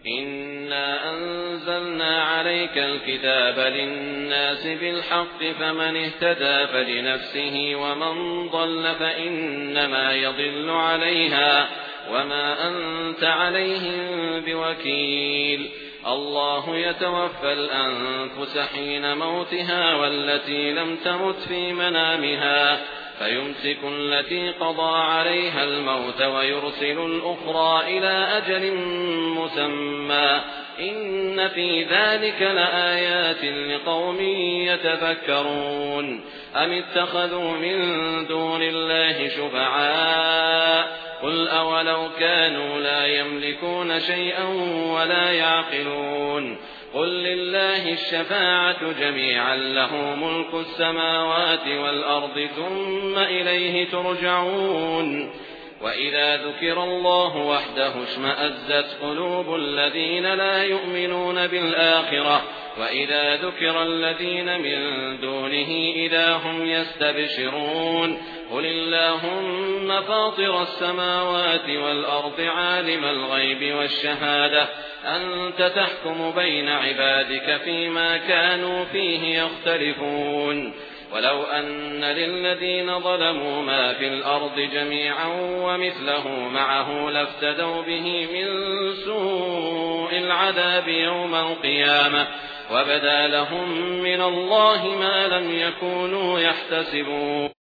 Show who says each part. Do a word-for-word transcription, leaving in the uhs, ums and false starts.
Speaker 1: إنا أنزلنا عليك الكتاب للناس بالحق فمن اهتدى فلنفسه ومن ضل فإنما يضل عليها وما أنت عليهم بوكيل الله يتوفى الأنفس حين موتها والتي لم تمت في منامها فيمسك التي قضى عليها الموت ويرسل الأخرى إلى أجل مسمى إن في ذلك لآيات لقوم يتفكرون أم اتخذوا من دون الله شفعاء قل أولو كانوا لا يملكون شيئا ولا يعقلون قل لله الشفاعة جميعا له ملك السماوات والأرض ثم إليه ترجعون وإذا ذكر الله وحده اشمأزت قلوب الذين لا يؤمنون بالآخرة وإذا ذكر الذين من دونه إذا هم يستبشرون قل اللهم فاطر السماوات والأرض عالم الغيب والشهادة أنت تحكم بين عبادك فيما كانوا فيه يختلفون ولو أن للذين ظلموا ما في الأرض جميعا ومثله معه لافتدوا به من سوء العذاب يوم القيامة وبدا لهم من الله ما لم يكونوا يحتسبون.